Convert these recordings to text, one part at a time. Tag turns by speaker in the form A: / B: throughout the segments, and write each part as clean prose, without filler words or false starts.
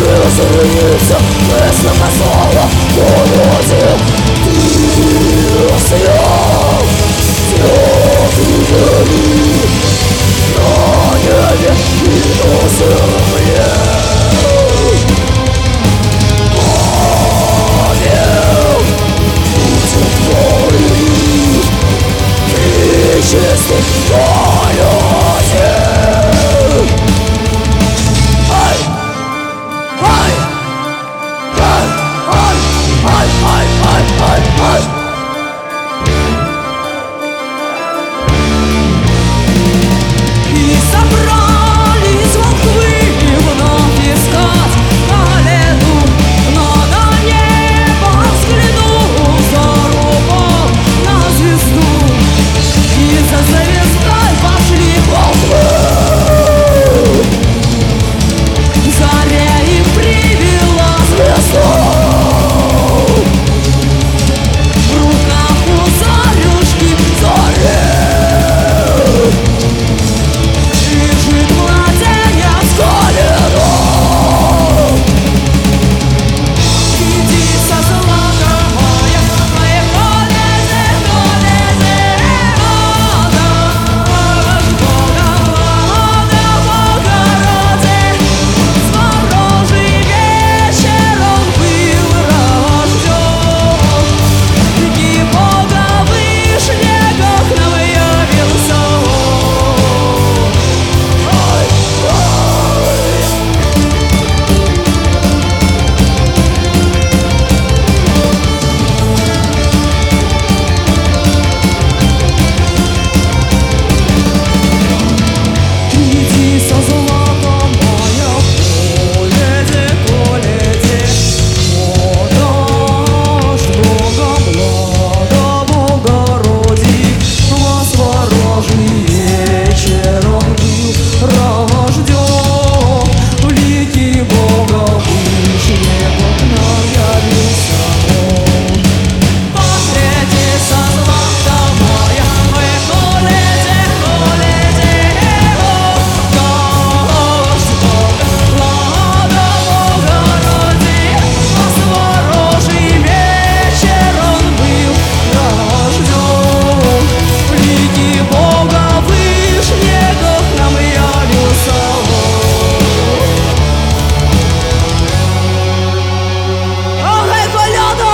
A: разумеется, если послала полюдям. Ты сиял, звезды на небе и на земле. Ангел будет твой и чистый полюдям.
B: И собрались волхвы вновь искать Каледу, но на небо взглянул взор упал на звезду, и за звездой пошли волхвы. Заря их привела звезду, в руках у зарюшки зари. Лежит младенец Каледа. Иди со златом моя, моя Каледе, Каледе, Богородице. С ворожий вечер он был рожден, и Бога Вышнего к нам явился он. Иди со златом моя, Коледе, Коледе, подашь Бога блага Богороди. Вас ворожий вечер он был рожден, в лике Бога Вышнего к нам явился он. Посреди со златом моя, моя Коледе, Коледе, подашь Бога блага Богороди. Вас ворожий вечер он был рожден, в лике Бога Вышнего к нам явился он. Ох, эй, Коляда!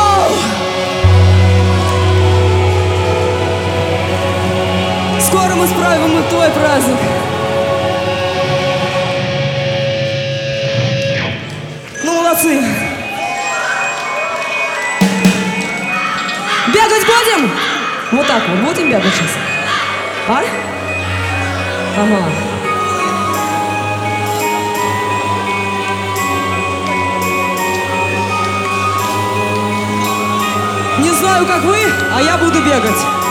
B: Скоро мы справим и твой праздник. Ну, молодцы. Бегать будем? Вот так вот, будем бегать сейчас. А? Ага. Не знаю, как вы, а я буду бегать.